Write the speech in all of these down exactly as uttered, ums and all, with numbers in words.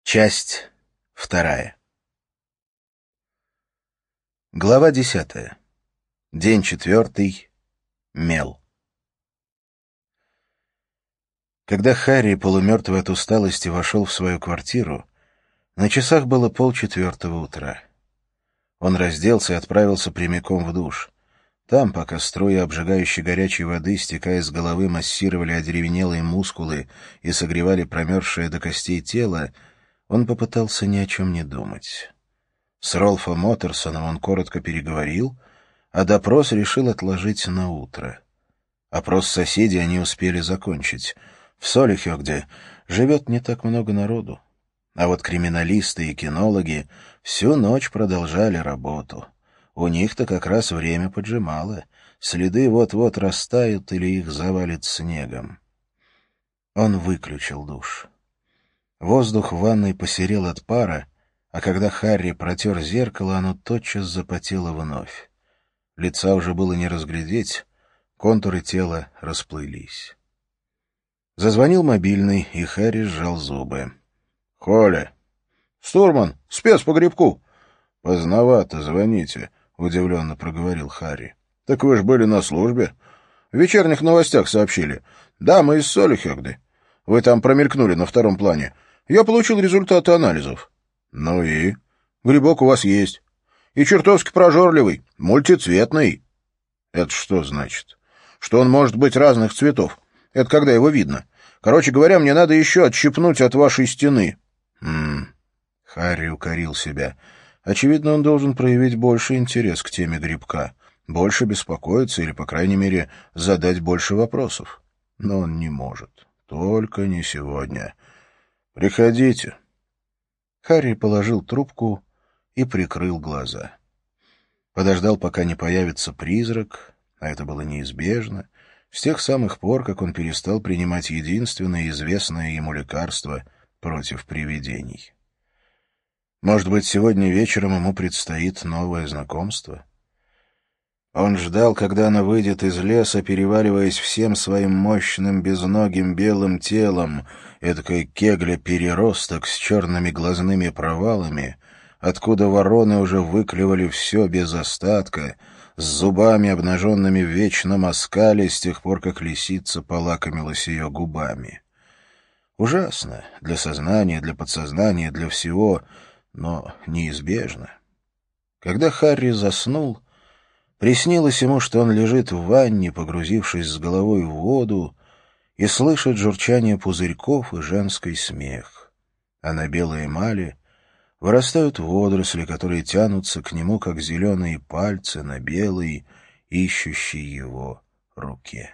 Часть вторая. Глава десятая. День четвертый. Мел. Когда Харри, полумертвый от усталости, вошел в свою квартиру, на часах было полчетвертого утра. Он разделся и отправился прямиком в душ. Там, пока струи обжигающей горячей воды, стекая с головы, массировали одеревенелые мускулы и согревали промерзшее до костей тело, он попытался ни о чем не думать. С Ролфом Оттерсоном он коротко переговорил, а допрос решил отложить на утро. Опрос соседей они успели закончить. В Солихёгде живет не так много народу. А вот криминалисты и кинологи всю ночь продолжали работу. У них-то как раз время поджимало. Следы вот-вот растают или их завалит снегом. Он выключил душ. Воздух в ванной посерел от пара, а когда Харри протер зеркало, оно тотчас запотело вновь. Лица уже было не разглядеть, контуры тела расплылись. Зазвонил мобильный, и Харри сжал зубы. — Коля! — Штурман! Спец по грибку! — Поздновато звоните, — удивленно проговорил Харри. — Так вы ж были на службе. В вечерних новостях сообщили. Да, мы из Солихёгды. Вы там промелькнули на втором плане. Я получил результаты анализов. — Ну и? — Грибок у вас есть. И чертовски прожорливый, мультицветный. — Это что значит? — Что он может быть разных цветов. Это когда его видно. Короче говоря, мне надо еще отщипнуть от вашей стены. — Хм... Харри укорил себя. Очевидно, он должен проявить больше интерес к теме грибка, больше беспокоиться или, по крайней мере, задать больше вопросов. Но он не может. Только не сегодня. «Приходите». Харри положил трубку и прикрыл глаза. Подождал, пока не появится призрак, а это было неизбежно, с тех самых пор, как он перестал принимать единственное известное ему лекарство против привидений. Может быть, сегодня вечером ему предстоит новое знакомство? Он ждал, когда она выйдет из леса, переваливаясь всем своим мощным безногим белым телом, эдакой кегля-переросток с черными глазными провалами, откуда вороны уже выклевали все без остатка, с зубами, обнаженными в вечном оскале, с тех пор, как лисица полакомилась ее губами. Ужасно для сознания, для подсознания, для всего, но неизбежно. Когда Харри заснул, приснилось ему, что он лежит в ванне, погрузившись с головой в воду, и слышит журчание пузырьков и женский смех. А на белой эмали вырастают водоросли, которые тянутся к нему, как зеленые пальцы на белой, ищущей его руке.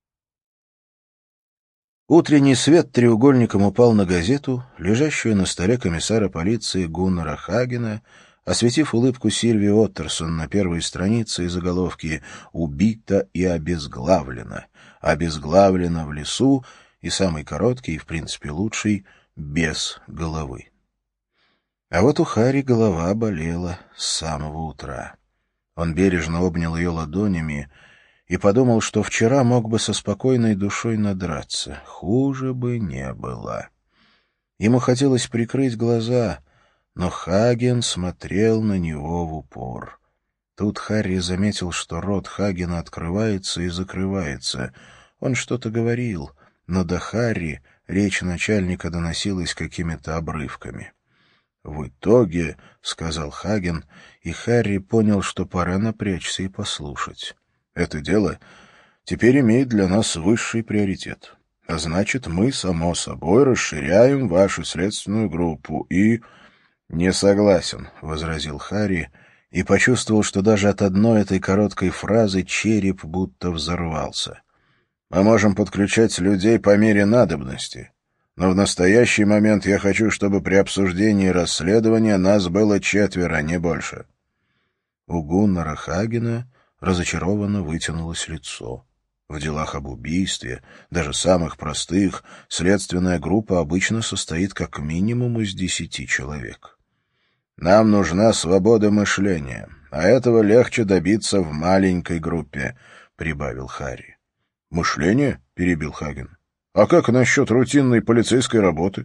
Утренний свет треугольником упал на газету, лежащую на столе комиссара полиции Гуннара Хагена, осветив улыбку Сильвии Оттерсон на первой странице и заголовки «Убита и обезглавлена», «Обезглавлена в лесу» и самый короткий и, в принципе, лучший «Без головы». А вот у Харри голова болела с самого утра. Он бережно обнял ее ладонями и подумал, что вчера мог бы со спокойной душой надраться. Хуже бы не было. Ему хотелось прикрыть глаза, но Хаген смотрел на него в упор. Тут Харри заметил, что рот Хагена открывается и закрывается. Он что-то говорил, но до Харри речь начальника доносилась какими-то обрывками. «В итоге», — сказал Хаген, и Харри понял, что пора напрячься и послушать. «Это дело теперь имеет для нас высший приоритет. А значит, мы, само собой, расширяем вашу следственную группу и...» «Не согласен», — возразил Харри, и почувствовал, что даже от одной этой короткой фразы череп будто взорвался. «Мы можем подключать людей по мере надобности, но в настоящий момент я хочу, чтобы при обсуждении расследования нас было четверо, не больше». У Гуннара Хагена разочарованно вытянулось лицо. В делах об убийстве, даже самых простых, следственная группа обычно состоит как минимум из десяти человек. «Нам нужна свобода мышления, а этого легче добиться в маленькой группе», — прибавил Харри. «Мышление?» — перебил Хаген. «А как насчет рутинной полицейской работы?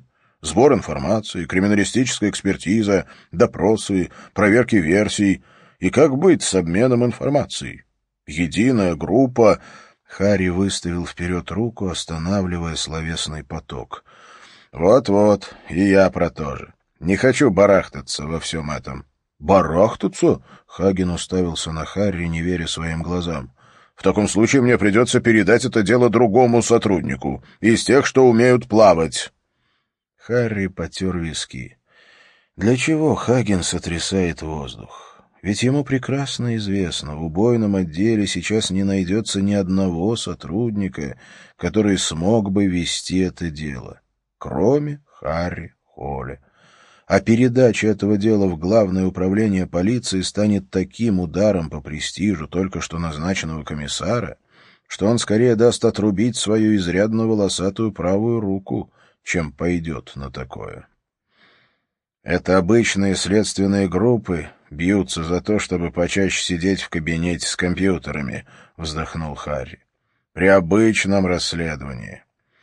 Сбор информации, криминалистическая экспертиза, допросы, проверки версий. И как быть с обменом информацией? Единая группа... Харри выставил вперед руку, останавливая словесный поток. «Вот-вот, и я про то же. Не хочу барахтаться во всем этом». «Барахтаться?» — Хаген уставился на Харри, не веря своим глазам. «В таком случае мне придется передать это дело другому сотруднику, из тех, что умеют плавать». Харри потер виски. Для чего Хаген сотрясает воздух? Ведь ему прекрасно известно, в убойном отделе сейчас не найдется ни одного сотрудника, который смог бы вести это дело, кроме Харри Холля. А передача этого дела в Главное управление полиции станет таким ударом по престижу только что назначенного комиссара, что он скорее даст отрубить свою изрядно волосатую правую руку, чем пойдет на такое. Это обычные следственные группы бьются за то, чтобы почаще сидеть в кабинете с компьютерами, — вздохнул Харри. При обычном расследовании.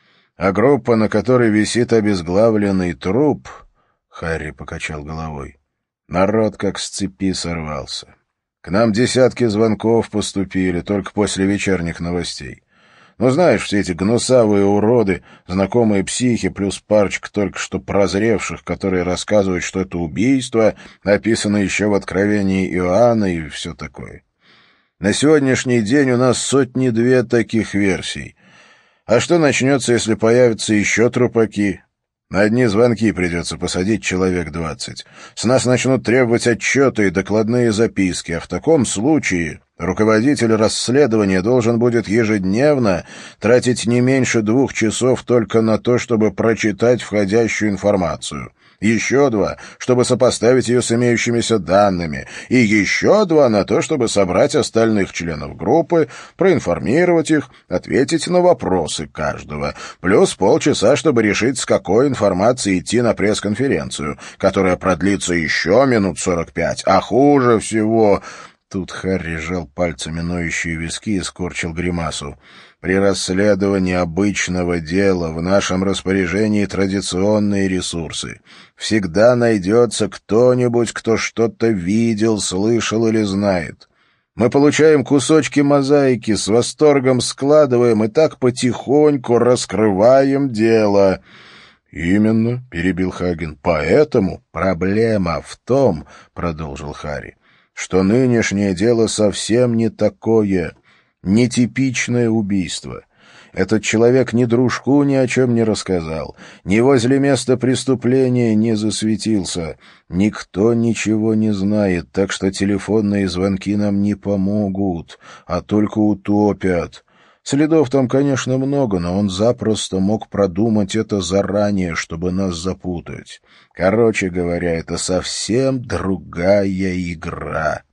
А группа, на которой висит обезглавленный труп, — Харри покачал головой, — народ как с цепи сорвался. К нам десятки звонков поступили только после вечерних новостей. Ну, знаешь, все эти гнусавые уроды, знакомые психи, плюс парочка только что прозревших, которые рассказывают, что это убийство, описано еще в Откровении Иоанна и все такое. На сегодняшний день у нас сотни-две таких версий. А что начнется, если появятся еще трупаки? На одни звонки придется посадить человек двадцать. С нас начнут требовать отчеты и докладные записки, а в таком случае руководитель расследования должен будет ежедневно тратить не меньше двух часов только на то, чтобы прочитать входящую информацию. Еще два, чтобы сопоставить ее с имеющимися данными, и еще два на то, чтобы собрать остальных членов группы, проинформировать их, ответить на вопросы каждого, плюс полчаса, чтобы решить, с какой информацией идти на пресс-конференцию, которая продлится еще минут сорок пять, а хуже всего... Тут Харри сжал пальцами ноющие виски и скорчил гримасу. При расследовании обычного дела в нашем распоряжении традиционные ресурсы. Всегда найдется кто-нибудь, кто что-то видел, слышал или знает. Мы получаем кусочки мозаики, с восторгом складываем и так потихоньку раскрываем дело. «Именно», — перебил Хаген, — «поэтому проблема в том, — продолжил Харри, — что нынешнее дело совсем не такое, нетипичное убийство. Этот человек ни дружку ни о чем не рассказал, ни возле места преступления не засветился. Никто ничего не знает, так что телефонные звонки нам не помогут, а только утопят. Следов там, конечно, много, но он запросто мог продумать это заранее, чтобы нас запутать. Короче говоря, это совсем другая игра».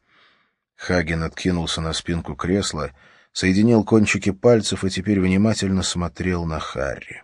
Хаген откинулся на спинку кресла, соединил кончики пальцев и теперь внимательно смотрел на Харри.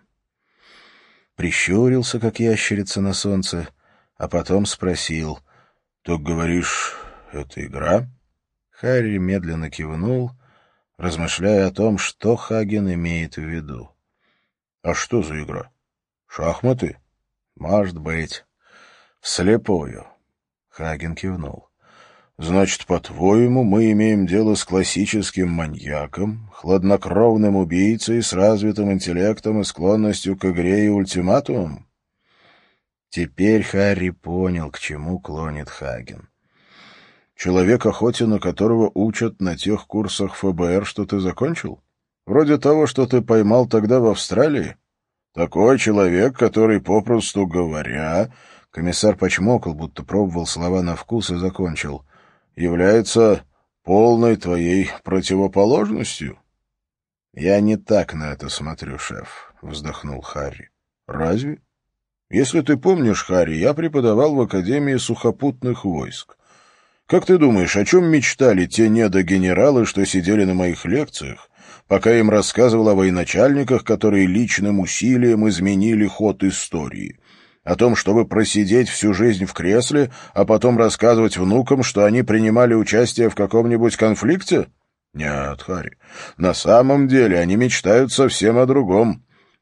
Прищурился, как ящерица на солнце, а потом спросил: «Так говоришь, это игра?» Харри медленно кивнул, размышляя о том, что Хаген имеет в виду. «А что за игра? Шахматы?» «Может быть. Вслепую». Хаген кивнул. «Значит, по-твоему, мы имеем дело с классическим маньяком, хладнокровным убийцей с развитым интеллектом и склонностью к игре и ультиматумам?» Теперь Харри понял, к чему клонит Хаген. «Человек, охоте на которого учат на тех курсах эф бэ эр, что ты закончил? Вроде того, что ты поймал тогда в Австралии? Такой человек, который, попросту говоря...» Комиссар почмокал, будто пробовал слова на вкус, и закончил. «Является полной твоей противоположностью?» «Я не так на это смотрю, шеф», — вздохнул Харри. «Разве? Если ты помнишь, Харри, я преподавал в Академии сухопутных войск. Как ты думаешь, о чем мечтали те недогенералы, что сидели на моих лекциях, пока им рассказывал о военачальниках, которые личным усилием изменили ход истории? О том, чтобы просидеть всю жизнь в кресле, а потом рассказывать внукам, что они принимали участие в каком-нибудь конфликте? Нет, Харри, на самом деле они мечтают совсем о другом.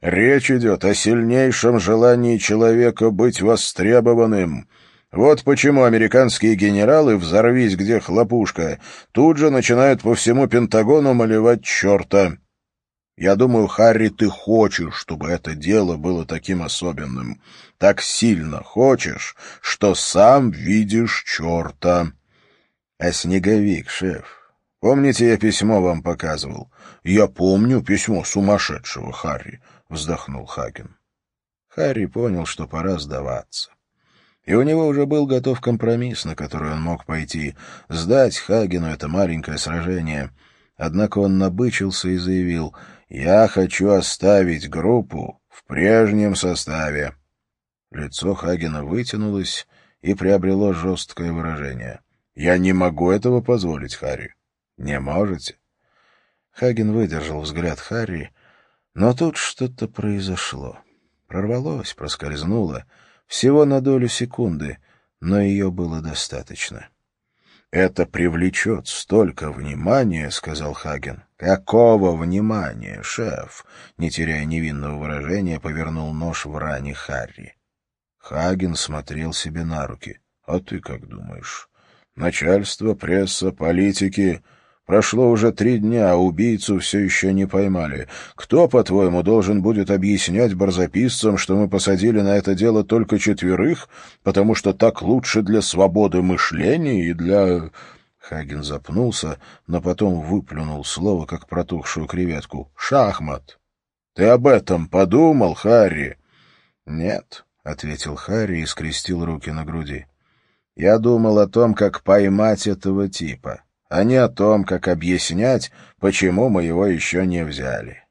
Речь идет о сильнейшем желании человека быть востребованным. Вот почему американские генералы, взорвись где хлопушка, тут же начинают по всему Пентагону малевать черта. Я думаю, Харри, ты хочешь, чтобы это дело было таким особенным. Так сильно хочешь, что сам видишь черта. А снеговик, шеф, помните, я письмо вам показывал? Я помню письмо сумасшедшего, Харри, вздохнул Хаген. Харри понял, что пора сдаваться. И у него уже был готов компромисс, на который он мог пойти, сдать Хагену это маленькое сражение. Однако он набычился и заявил: «Я хочу оставить группу в прежнем составе». Лицо Хагена вытянулось и приобрело жесткое выражение. «Я не могу этого позволить, Харри». «Не можете?» Хаген выдержал взгляд Харри, но тут что-то произошло. Прорвалось, проскользнуло, всего на долю секунды, но ее было достаточно. «Это привлечет столько внимания», — сказал Хаген. «Какого внимания, шеф?» — не теряя невинного выражения, повернул нож в ране Харри. Хаген смотрел себе на руки. «А ты как думаешь? Начальство, пресса, политики. Прошло уже три дня, а убийцу все еще не поймали. Кто, по-твоему, должен будет объяснять барзаписцам, что мы посадили на это дело только четверых, потому что так лучше для свободы мышления и для...» Хаген запнулся, но потом выплюнул слово, как протухшую креветку. «Шахмат! Ты об этом подумал, Харри?» «Нет», — ответил Харри и скрестил руки на груди. «Я думал о том, как поймать этого типа, а не о том, как объяснять, почему мы его еще не взяли».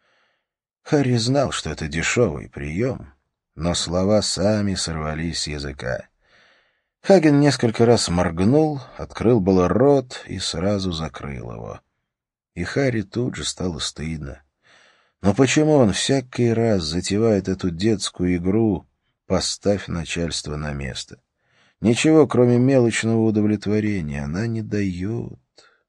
Харри знал, что это дешевый прием, но слова сами сорвались с языка. Хаген несколько раз моргнул, открыл было рот и сразу закрыл его. И Харри тут же стало стыдно. Но почему он всякий раз затевает эту детскую игру «поставь начальство на место»? Ничего, кроме мелочного удовлетворения, она не дает.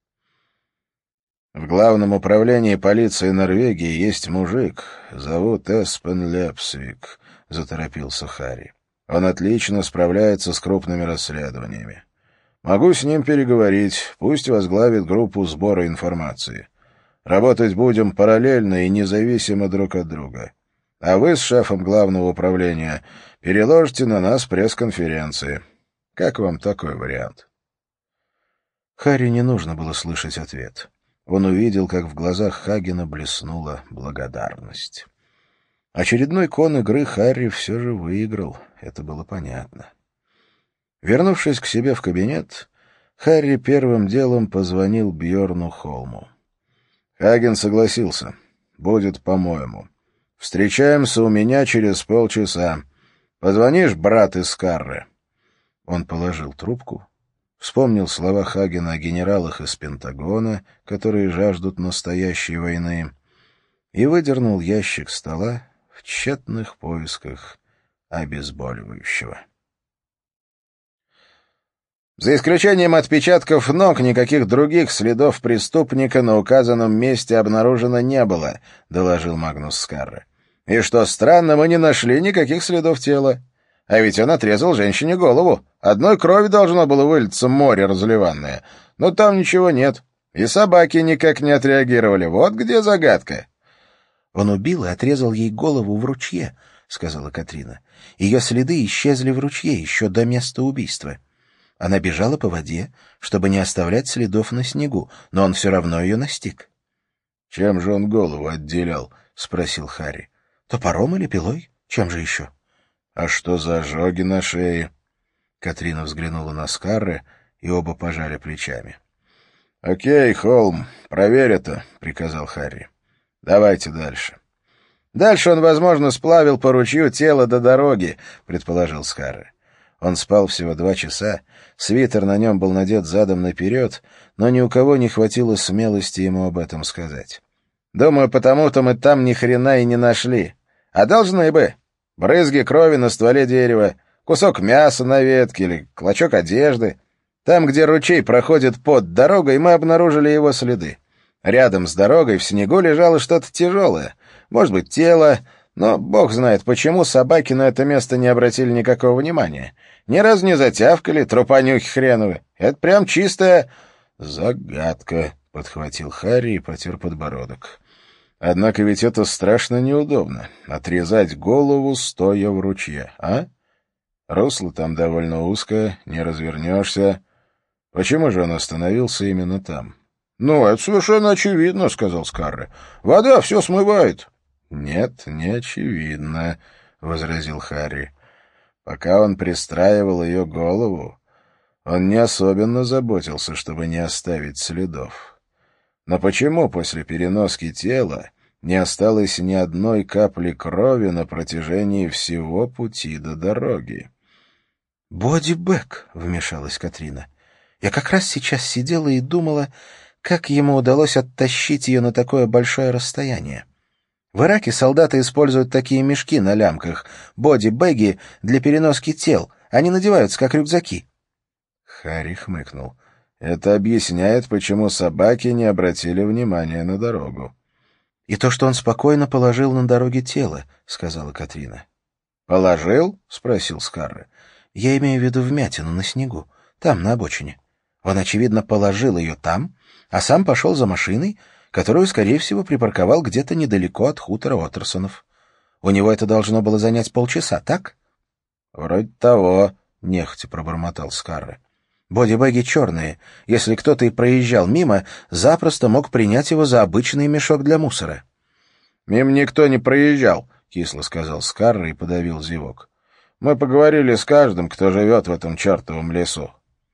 В главном управлении полиции Норвегии есть мужик, зовут Эспен Лепсвик, — заторопился Харри. Он отлично справляется с крупными расследованиями. Могу с ним переговорить, пусть возглавит группу сбора информации. Работать будем параллельно и независимо друг от друга. А вы с шефом главного управления переложите на нас пресс-конференции. Как вам такой вариант?» Харри не нужно было слышать ответ. Он увидел, как в глазах Хагена блеснула благодарность. Очередной кон игры Харри все же выиграл, это было понятно. Вернувшись к себе в кабинет, Харри первым делом позвонил Бьорну Холму. Хаген согласился. «Будет, по-моему. Встречаемся у меня через полчаса. Позвонишь, брат из Карры?» Он положил трубку, вспомнил слова Хагена о генералах из Пентагона, которые жаждут настоящей войны, и выдернул ящик стола в тщетных поисках обезболивающего. «За исключением отпечатков ног, никаких других следов преступника на указанном месте обнаружено не было», — доложил Магнус Скарре. «И что странно, мы не нашли никаких следов тела. А ведь он отрезал женщине голову. Одной крови должно было вылиться море разливанное. Но там ничего нет. И собаки никак не отреагировали. Вот где загадка». «Он убил и отрезал ей голову в ручье», — сказала Катрина. «Ее следы исчезли в ручье еще до места убийства. Она бежала по воде, чтобы не оставлять следов на снегу, но он все равно ее настиг». «Чем же он голову отделял?» — спросил Харри. «Топором или пилой? Чем же еще?» «А что за ожоги на шее?» Катрина взглянула на Скарре, и оба пожали плечами. «Окей, Холм, проверь это», — приказал Харри. «Давайте дальше». «Дальше он, возможно, сплавил по ручью тело до дороги», — предположил Скарре. Он спал всего два часа, свитер на нем был надет задом наперед, но ни у кого не хватило смелости ему об этом сказать. «Думаю, потому-то мы там ни хрена и не нашли. А должны бы. Брызги крови на стволе дерева, кусок мяса на ветке или клочок одежды. Там, где ручей проходит под дорогой, мы обнаружили его следы. Рядом с дорогой в снегу лежало что-то тяжелое. Может быть, тело, но бог знает, почему собаки на это место не обратили никакого внимания. Ни разу не затявкали, трупанюхи хреновы. Это прям чистая загадка, — подхватил Харри и потер подбородок. Однако ведь это страшно неудобно — отрезать голову, стоя в ручье, а? Русло там довольно узкое, не развернешься. Почему же он остановился именно там? — Ну, это совершенно очевидно, — сказал Скарре. — Вода все смывает. — Нет, не очевидно, — возразил Харри. Пока он пристраивал ее голову, он не особенно заботился, чтобы не оставить следов. Но почему после переноски тела не осталось ни одной капли крови на протяжении всего пути до дороги? — Бодибэк, — вмешалась Катрина. — Я как раз сейчас сидела и думала, как ему удалось оттащить ее на такое большое расстояние. В Ираке солдаты используют такие мешки на лямках, боди-бэги для переноски тел. Они надеваются, как рюкзаки. Харри хмыкнул. Это объясняет, почему собаки не обратили внимания на дорогу. — И то, что он спокойно положил на дороге тело, — сказала Катрина. — Положил? — спросил Скарре. — Я имею в виду вмятину на снегу, там, на обочине. Он, очевидно, положил ее там, а сам пошел за машиной, которую, скорее всего, припарковал где-то недалеко от хутора Оттерсонов. У него это должно было занять полчаса, так? — Вроде того, — нехотя пробормотал Скарре. Боди-бэги черные. Если кто-то и проезжал мимо, запросто мог принять его за обычный мешок для мусора. — Мимо никто не проезжал, — кисло сказал Скарре и подавил зевок. — Мы поговорили с каждым, кто живет в этом чертовом лесу.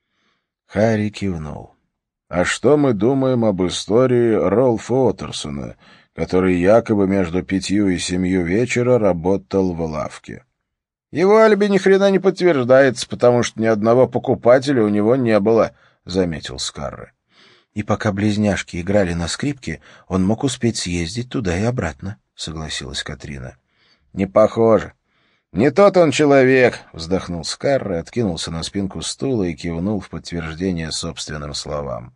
Харри кивнул. — А что мы думаем об истории Ролфа Оттерсона, который якобы между пятью и семью вечера работал в лавке? — Его алиби ни хрена не подтверждается, потому что ни одного покупателя у него не было, — заметил Скарре. — И пока близняшки играли на скрипке, он мог успеть съездить туда и обратно, — согласилась Катрина. — Не похоже. — Не тот он человек, — вздохнул Скарре, откинулся на спинку стула и кивнул в подтверждение собственным словам.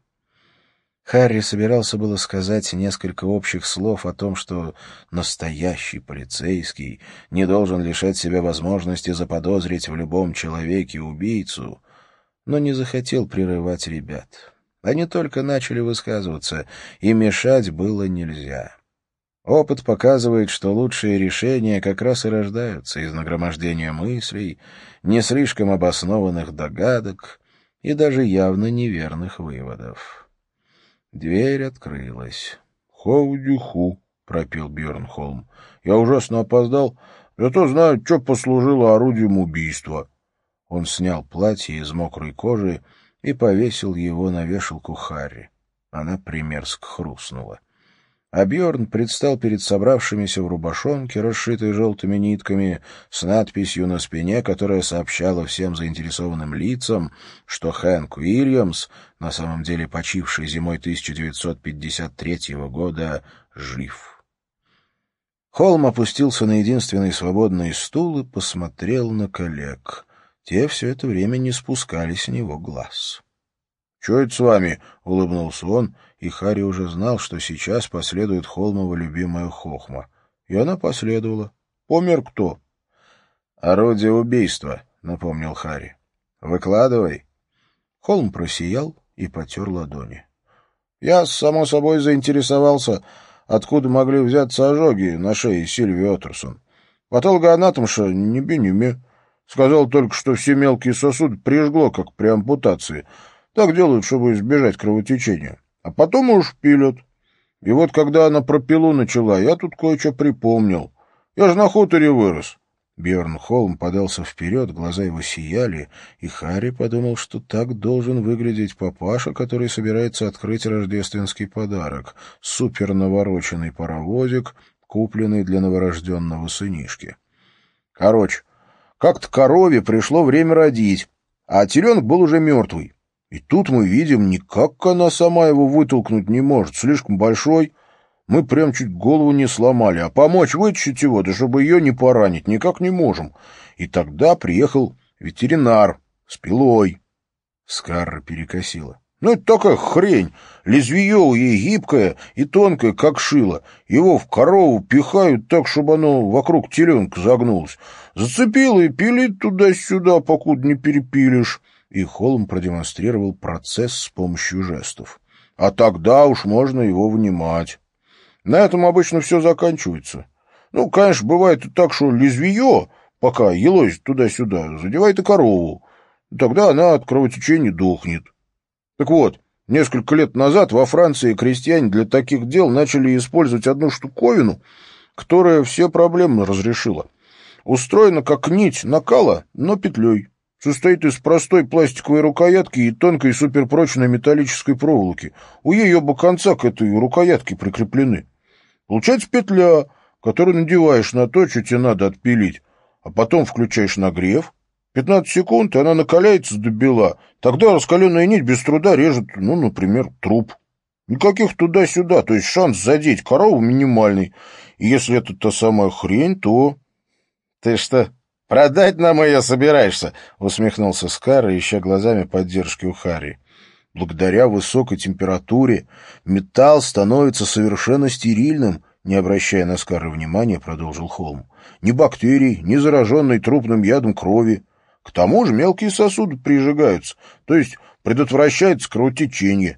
Харри собирался было сказать несколько общих слов о том, что настоящий полицейский не должен лишать себя возможности заподозрить в любом человеке убийцу, но не захотел прерывать ребят. Они только начали высказываться, и мешать было нельзя. Опыт показывает, что лучшие решения как раз и рождаются из нагромождения мыслей, не слишком обоснованных догадок и даже явно неверных выводов. Дверь открылась. «Хау-дю-ху», — пропел Бьернхолм. «Я ужасно опоздал, зато знаю, что послужило орудием убийства». Он снял платье из мокрой кожи и повесил его на вешалку Харри. Она примерзко хрустнула. А Бьерн предстал перед собравшимися в рубашонке, расшитой желтыми нитками, с надписью на спине, которая сообщала всем заинтересованным лицам, что Хэнк Уильямс, на самом деле почивший зимой тысяча девятьсот пятьдесят третьего года, жив. Холм опустился на единственный свободный стул и посмотрел на коллег. Те все это время не спускали с него глаз. — Че это с вами? — улыбнулся он, и Харри уже знал, что сейчас последует Холмова любимая хохма. И она последовала. — Помер кто? — Орудие убийства, — напомнил Харри. — Выкладывай. Холм просиял и потер ладони. — Я, само собой, заинтересовался, откуда могли взяться ожоги на шее Сильвии Оттерсон. Патологоанатомша не би-не-ме. Сказал только, что все мелкие сосуды прижгло, как при ампутации. Так делают, чтобы избежать кровотечения. А потом уж пилят. И вот когда она про пилу начала, я тут кое-что припомнил. Я же на хуторе вырос. Бьернхолм подался вперед, глаза его сияли, и Харри подумал, что так должен выглядеть папаша, который собирается открыть рождественский подарок — супернавороченный паровозик, купленный для новорожденного сынишки. Короче, как-то корове пришло время родить, а теленок был уже мертвый. И тут мы видим, никак она сама его вытолкнуть не может, слишком большой. Мы прям чуть голову не сломали, а помочь вытащить его, да чтобы ее не поранить, никак не можем. И тогда приехал ветеринар с пилой. Скарра перекосила. Ну, это такая хрень. Лезвие у ей гибкое и тонкое, как шило. Его в корову пихают так, чтобы оно вокруг теленка загнулось. Зацепило и пилит туда-сюда, покуда не перепилишь. И Холм продемонстрировал процесс с помощью жестов. А тогда уж можно его вынимать. На этом обычно все заканчивается. Ну, конечно, бывает и так, что лезвие, пока елозит туда-сюда, задевает и корову. Тогда она от кровотечения дохнет. Так вот, несколько лет назад во Франции крестьяне для таких дел начали использовать одну штуковину, которая все проблемы разрешила. Устроена как нить накала, но петлей. Состоит из простой пластиковой рукоятки и тонкой суперпрочной металлической проволоки. У ей оба конца к этой рукоятке прикреплены. Получается петля, которую надеваешь на то, что тебе надо отпилить, а потом включаешь нагрев. пятнадцать секунд, и она накаляется до бела. Тогда раскаленная нить без труда режет, ну, например, труп. Никаких туда-сюда, то есть шанс задеть корову минимальный. И если это та самая хрень, то... — Ты что, продать нам ее собираешься? — усмехнулся Скар, ища глазами поддержки у Харри. Благодаря высокой температуре металл становится совершенно стерильным, не обращая на Скара внимания, продолжил Холм. Ни бактерий, ни зараженной трупным ядом крови. К тому же мелкие сосуды прижигаются, то есть предотвращается кровотечение.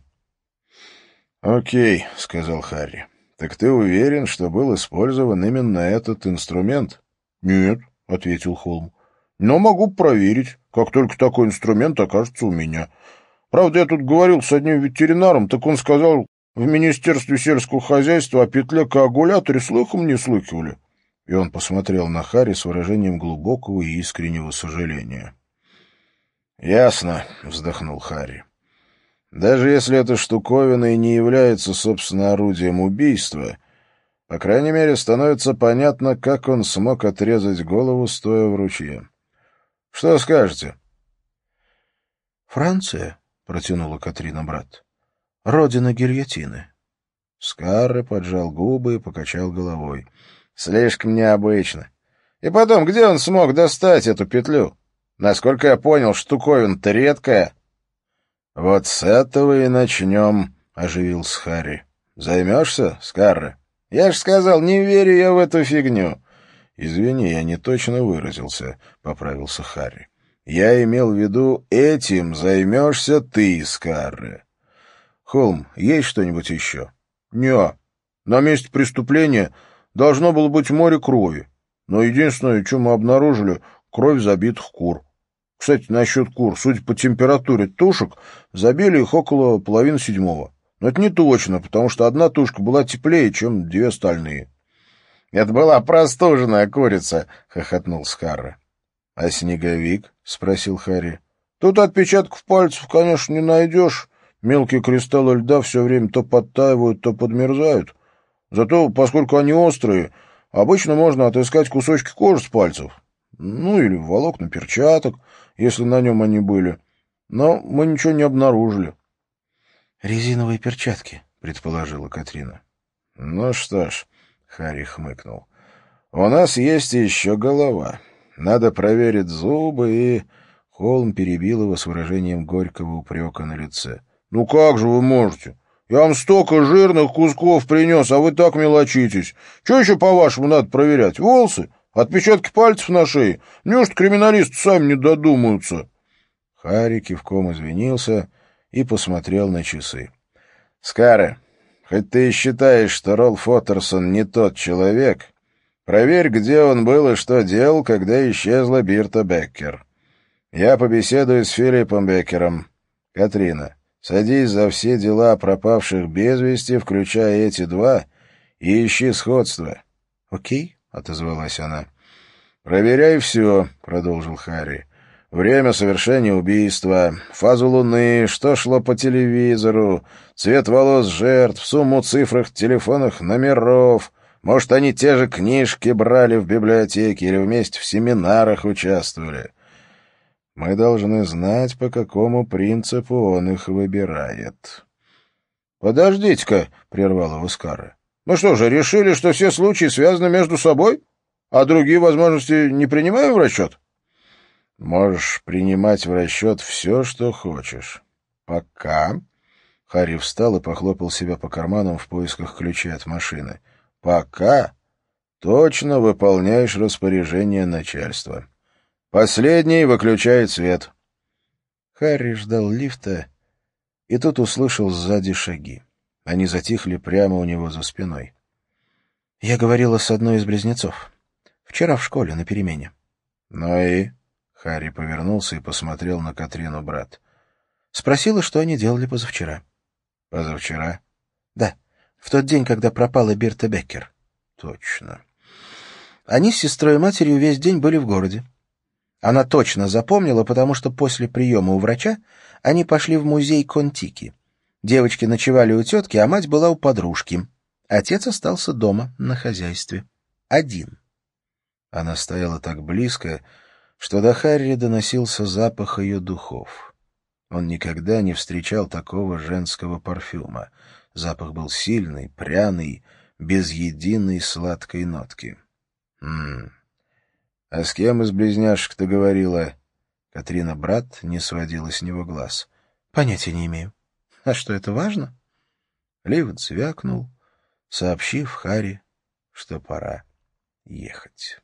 — Окей, — сказал Харри. — Так ты уверен, что был использован именно этот инструмент? — Нет, — ответил Холм. — Но могу проверить, как только такой инструмент окажется у меня. Правда, я тут говорил с одним ветеринаром, так он сказал, в Министерстве сельского хозяйства о петле-коагуляторе слыхом не слыхивали. И он посмотрел на Харри с выражением глубокого и искреннего сожаления. — Ясно, — вздохнул Харри. — Даже если эта штуковина и не является, собственно, орудием убийства, по крайней мере, становится понятно, как он смог отрезать голову, стоя в ручье. Что скажете? — Франция, — протянула Катрина брат, — родина гильотины. Скарре поджал губы и покачал головой. — Слишком необычно. И потом, где он смог достать эту петлю? Насколько я понял, штуковина-то редкая. — Вот с этого и начнем, — оживился Харри. — Займешься, Скарре? — Я ж сказал, не верю я в эту фигню. — Извини, я не точно выразился, — поправился Харри. — Я имел в виду, этим займешься ты, Скарре. Холм, есть что-нибудь еще? — Не. На месте преступления должно было быть море крови. Но единственное, что мы обнаружили, — кровь забитых кур. Кстати, насчет кур, судя по температуре тушек, забили их около половины седьмого. Но это не точно, потому что одна тушка была теплее, чем две остальные. — Это была простуженная курица, — хохотнул Скарре. — А снеговик? — спросил Харри. — Тут отпечатков пальцев, конечно, не найдешь. Мелкие кристаллы льда все время то подтаивают, то подмерзают. Зато, поскольку они острые, обычно можно отыскать кусочки кожи с пальцев. Ну, или волокна перчаток, если на нем они были. Но мы ничего не обнаружили. — Резиновые перчатки, — предположила Катрина. — Ну что ж, — Харри хмыкнул, — у нас есть еще голова. Надо проверить зубы и... Холм перебил его с выражением горького упрека на лице. — Ну как же вы можете? Я вам столько жирных кусков принес, а вы так мелочитесь. Что еще, по-вашему, надо проверять? Волосы? Отпечатки пальцев на шее? Неужто криминалисты сами не додумаются? Харри кивком извинился и посмотрел на часы. — Скарре, хоть ты и считаешь, что Ролф Оттерсон не тот человек, проверь, где он был и что делал, когда исчезла Бирта Беккер. Я побеседую с Филиппом Беккером. Катрина, садись за все дела пропавших без вести, включая эти два, и ищи сходства. — Окей, — отозвалась она. — Проверяй все, — продолжил Харри. Время совершения убийства, фазу луны, что шло по телевизору, цвет волос жертв, сумму цифр телефонных номеров. Может, они те же книжки брали в библиотеке или вместе в семинарах участвовали. Мы должны знать, по какому принципу он их выбирает. — Подождите-ка, — прервал его Скарре. — Мы что же, решили, что все случаи связаны между собой, а другие возможности не принимаем в расчет? — Можешь принимать в расчет все, что хочешь. Пока, Харри встал и похлопал себя по карманам в поисках ключа от машины. «Пока точно выполняешь распоряжение начальства. Последний выключает свет». Харри ждал лифта, и тут услышал сзади шаги. Они затихли прямо у него за спиной. «Я говорила с одной из близнецов. Вчера в школе на перемене». «Ну и?» — Харри повернулся и посмотрел на Катрину брат. «Спросила, что они делали позавчера». «Позавчера?» «Да, в тот день, когда пропала Бирта Беккер». «Точно». Они с сестрой и матерью весь день были в городе. Она точно запомнила, потому что после приема у врача они пошли в музей Контики. Девочки ночевали у тетки, а мать была у подружки. Отец остался дома на хозяйстве. Один. Она стояла так близко, что до Харри доносился запах ее духов. Он никогда не встречал такого женского парфюма. Запах был сильный, пряный, без единой сладкой нотки. «М-м. А с кем из близняшек ты говорила?» Катрина брат не сводила с него глаз. «Понятия не имею. А что, это важно?» Лифт звякнул, сообщив Харри, что пора ехать.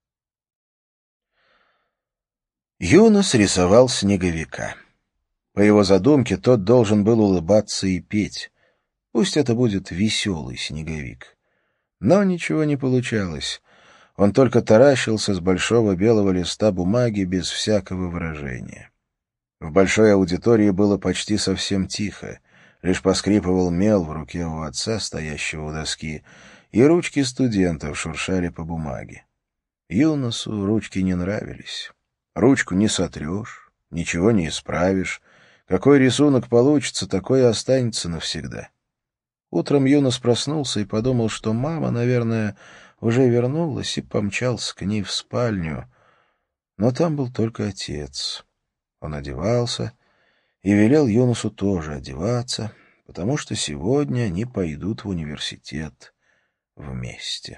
Юнос рисовал снеговика. По его задумке, тот должен был улыбаться и петь. Пусть это будет веселый снеговик. Но ничего не получалось. Он только таращился с большого белого листа бумаги без всякого выражения. В большой аудитории было почти совсем тихо. Лишь поскрипывал мел в руке у отца, стоящего у доски, и ручки студентов шуршали по бумаге. Юносу ручки не нравились. Ручку не сотрешь, ничего не исправишь. Какой рисунок получится, такой и останется навсегда. Утром Юнос проснулся и подумал, что мама, наверное, уже вернулась, и помчался к ней в спальню. Но там был только отец. Он одевался и велел Юносу тоже одеваться, потому что сегодня они пойдут в университет вместе.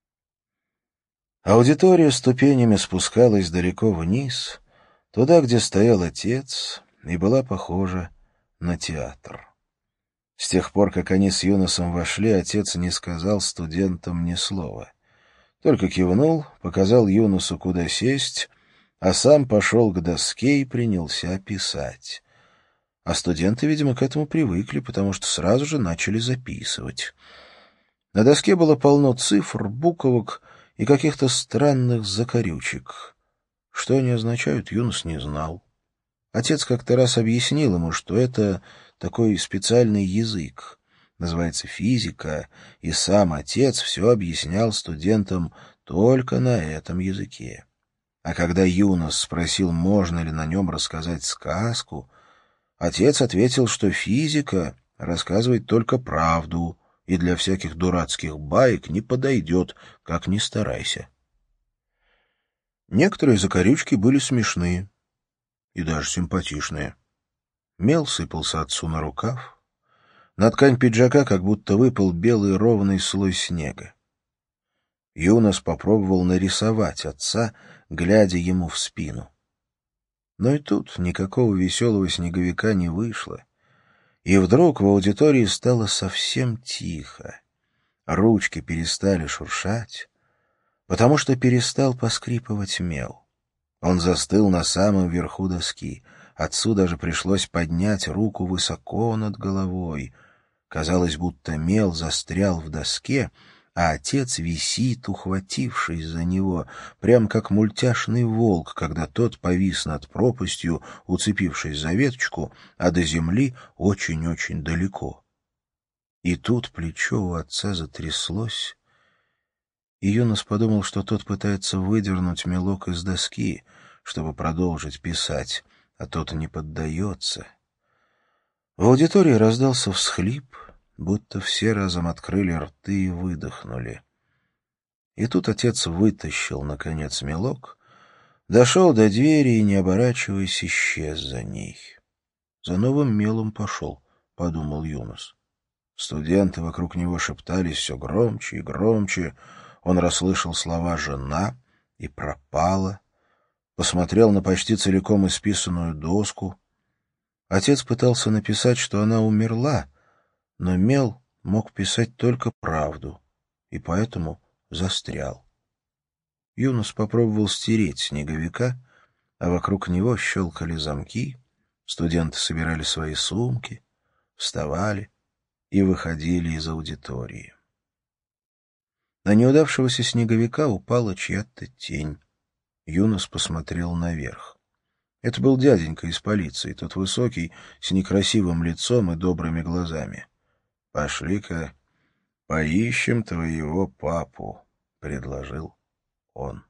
Аудитория ступенями спускалась далеко вниз, туда, где стоял отец, и была похожа на театр. С тех пор, как они с Юносом вошли, отец не сказал студентам ни слова. Только кивнул, показал Юносу, куда сесть, а сам пошел к доске и принялся писать. А студенты, видимо, к этому привыкли, потому что сразу же начали записывать. На доске было полно цифр, буквок и каких-то странных закорючек. Что они означают, Юнос не знал. Отец как-то раз объяснил ему, что это такой специальный язык, называется физика, и сам отец все объяснял студентам только на этом языке. А когда Юнос спросил, можно ли на нем рассказать сказку, отец ответил, что физика рассказывает только правду и для всяких дурацких баек не подойдет, как ни старайся. Некоторые закорючки были смешные и даже симпатичные. Мел сыпался отцу на рукав. На ткань пиджака как будто выпал белый ровный слой снега. Юнос попробовал нарисовать отца, глядя ему в спину. Но и тут никакого веселого снеговика не вышло. И вдруг в аудитории стало совсем тихо. Ручки перестали шуршать, потому что перестал поскрипывать мел. Он застыл на самом верху доски. Отцу даже пришлось поднять руку высоко над головой. Казалось, будто мел застрял в доске, а отец висит, ухватившись за него, прям как мультяшный волк, когда тот повис над пропастью, уцепившись за веточку, а до земли очень-очень далеко. И тут плечо у отца затряслось, и Юнос подумал, что тот пытается выдернуть мелок из доски, чтобы продолжить писать, а тот не поддается. В аудитории раздался всхлип, будто все разом открыли рты и выдохнули. И тут отец вытащил, наконец, мелок, дошел до двери и, не оборачиваясь, исчез за ней. «За новым мелом пошел», — подумал Юнос. Студенты вокруг него шептались все громче и громче. Он расслышал слова «жена» и «пропала», посмотрел на почти целиком исписанную доску. Отец пытался написать, что она умерла, но Мел мог писать только правду, и поэтому застрял. Юнос попробовал стереть снеговика, а вокруг него щелкали замки, студенты собирали свои сумки, вставали и выходили из аудитории. На неудавшегося снеговика упала чья-то тень. Юнос посмотрел наверх. Это был дяденька из полиции, тот высокий, с некрасивым лицом и добрыми глазами. — Пошли-ка поищем твоего папу, — предложил он.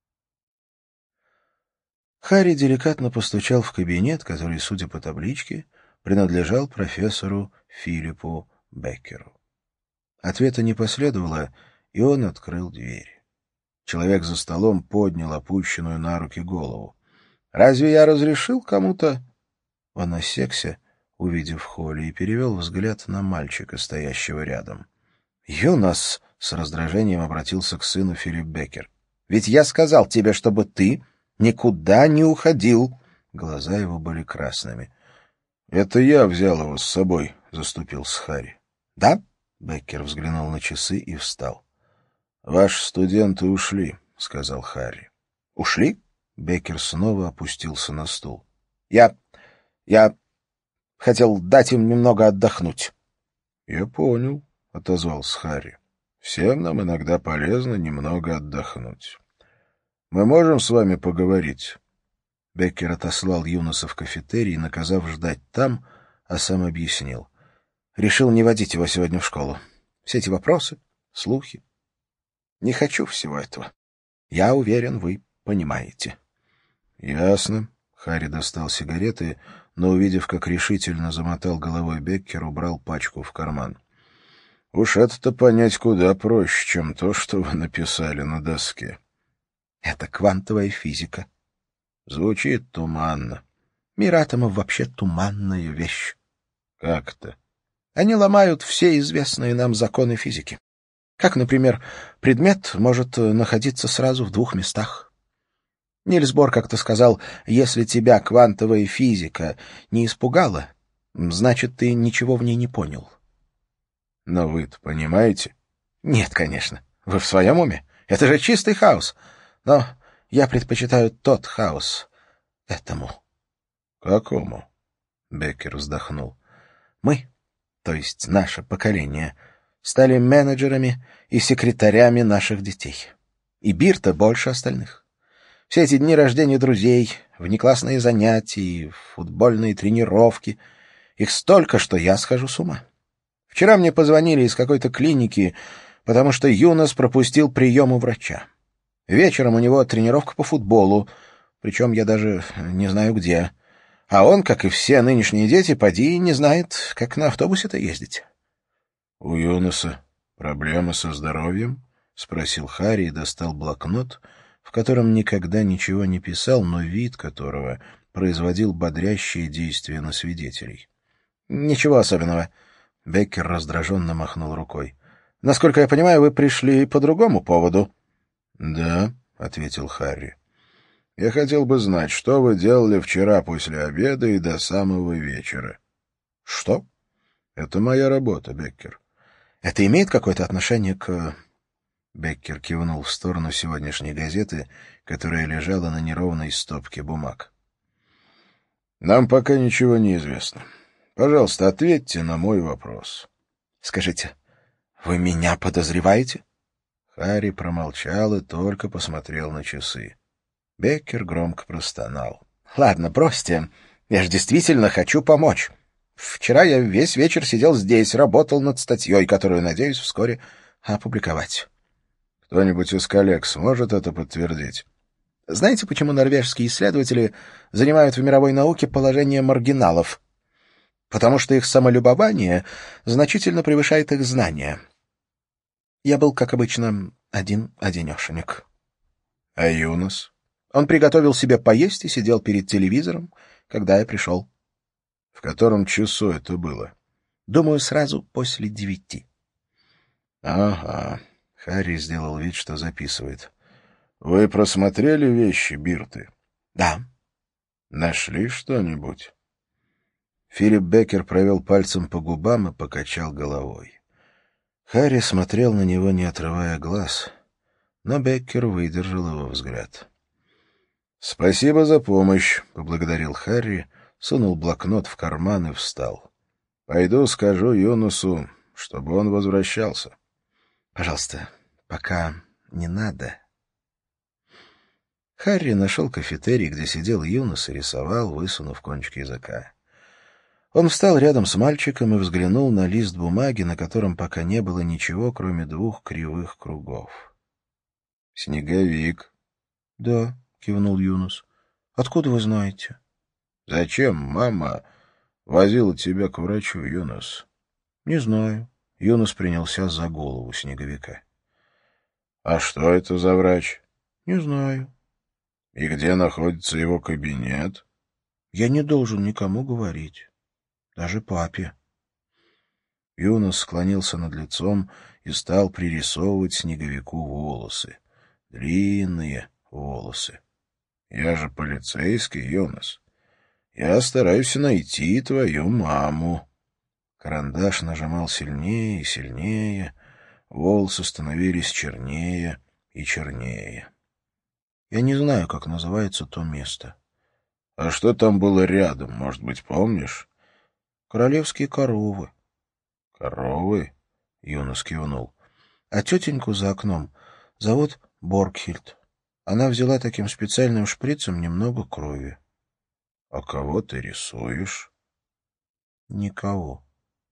Харри деликатно постучал в кабинет, который, судя по табличке, принадлежал профессору Филиппу Беккеру. Ответа не последовало, и он открыл дверь. Человек за столом поднял опущенную на руки голову. — Разве я разрешил кому-то? Он осекся, увидев Холли, и перевел взгляд на мальчика, стоящего рядом. — Юнос! — с раздражением обратился к сыну Филипп Беккер. — Ведь я сказал тебе, чтобы ты никуда не уходил. Глаза его были красными. — Это я взял его с собой, — заступился Харри. — Да? — Беккер взглянул на часы и встал. — Ваши студенты ушли, — сказал Харри. — Ушли? Беккер снова опустился на стул. — Я... я хотел дать им немного отдохнуть. — Я понял, — отозвался Харри. — Всем нам иногда полезно немного отдохнуть. Мы можем с вами поговорить? Беккер отослал Юноса в кафетерий, наказав ждать там, а сам объяснил. Решил не водить его сегодня в школу. Все эти вопросы, слухи. Не хочу всего этого. Я уверен, вы понимаете. — Ясно. Харри достал сигареты, но, увидев, как решительно замотал головой Беккер, убрал пачку в карман. — Уж это-то понять куда проще, чем то, что вы написали на доске. — Это квантовая физика. — Звучит туманно. Мир атомов вообще туманная вещь. — Как это? — Они ломают все известные нам законы физики. Как, например, предмет может находиться сразу в двух местах. Нильс Бор как-то сказал, если тебя квантовая физика не испугала, значит, ты ничего в ней не понял. — Но вы-то понимаете? — Нет, конечно. Вы в своем уме? Это же чистый хаос. Но я предпочитаю тот хаос этому. — Какому? — Беккер вздохнул. — Мы, то есть наше поколение, стали менеджерами и секретарями наших детей. И Бирта больше остальных. Все эти дни рождения друзей, внеклассные занятия, футбольные тренировки. Их столько, что я схожу с ума. Вчера мне позвонили из какой-то клиники, потому что Юнос пропустил прием у врача. Вечером у него тренировка по футболу, причем я даже не знаю где. А он, как и все нынешние дети, поди не знает, как на автобусе-то ездить. — У Юноса проблемы со здоровьем? — спросил Харри и достал блокнот, в котором никогда ничего не писал, но вид которого производил бодрящие действия на свидетелей. — Ничего особенного. Беккер раздраженно махнул рукой. — Насколько я понимаю, вы пришли по другому поводу. — Да, — ответил Харри. — Я хотел бы знать, что вы делали вчера после обеда и до самого вечера. — Что? — Это моя работа, Беккер. — Это имеет какое-то отношение к... Беккер кивнул в сторону сегодняшней газеты, которая лежала на неровной стопке бумаг. — Нам пока ничего не известно. Пожалуйста, ответьте на мой вопрос. — Скажите, вы меня подозреваете? Харри промолчал и только посмотрел на часы. Беккер громко простонал. — Ладно, бросьте. Я же действительно хочу помочь. Вчера я весь вечер сидел здесь, работал над статьей, которую, надеюсь, вскоре опубликовать. Кто-нибудь из коллег сможет это подтвердить? Знаете, почему норвежские исследователи занимают в мировой науке положение маргиналов? Потому что их самолюбование значительно превышает их знания. Я был, как обычно, один-одинешенек. А Юнос? Он приготовил себе поесть и сидел перед телевизором, когда я пришел. В котором часу это было? Думаю, сразу после девяти. Ага. Харри сделал вид, что записывает. — Вы просмотрели вещи Бирты? — Да. — Нашли что-нибудь? Филипп Беккер провел пальцем по губам и покачал головой. Харри смотрел на него, не отрывая глаз, но Беккер выдержал его взгляд. «Спасибо за помощь», — поблагодарил Харри, сунул блокнот в карман и встал. «Пойду скажу Юнусу, чтобы он возвращался». «Пожалуйста, пока не надо». Харри нашел кафетерий, где сидел Юнус и рисовал, высунув кончик языка. Он встал рядом с мальчиком и взглянул на лист бумаги, на котором пока не было ничего, кроме двух кривых кругов. «Снеговик». «Да», — кивнул Юнус. «Откуда вы знаете?» «Зачем мама возила тебя к врачу, Юнус?» «Не знаю». Юнус принялся за голову снеговика. «А что это за врач?» «Не знаю». «И где находится его кабинет?» «Я не должен никому говорить. Даже папе». Юнус склонился над лицом и стал пририсовывать снеговику волосы. Длинные волосы. «Я же полицейский, Юнус. Я стараюсь найти твою маму». Карандаш нажимал сильнее и сильнее, волосы становились чернее и чернее. «Я не знаю, как называется то место». «А что там было рядом, может быть, помнишь?» «Королевские коровы». «Коровы?» — Юнус кивнул. «А тетеньку за окном зовут Боргхильд. Она взяла таким специальным шприцем немного крови». «А кого ты рисуешь?» «Никого».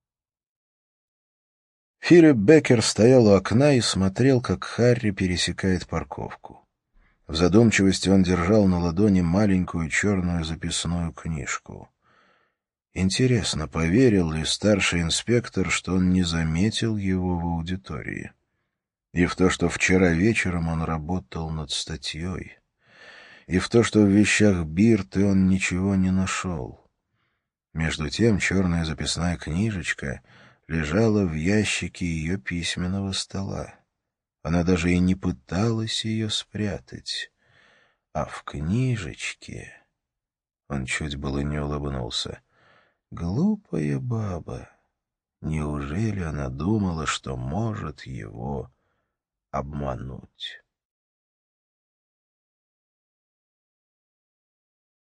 Филипп Беккер стоял у окна и смотрел, как Харри пересекает парковку. В задумчивости он держал на ладони маленькую черную записную книжку. Интересно, поверил ли старший инспектор, что он не заметил его в аудитории? И в то, что вчера вечером он работал над статьей. И в то, что в вещах Бирты он ничего не нашел. Между тем черная записная книжечка лежала в ящике ее письменного стола. Она даже и не пыталась ее спрятать. А в книжечке... Он чуть было не улыбнулся. Глупая баба. Неужели она думала, что может его обмануть?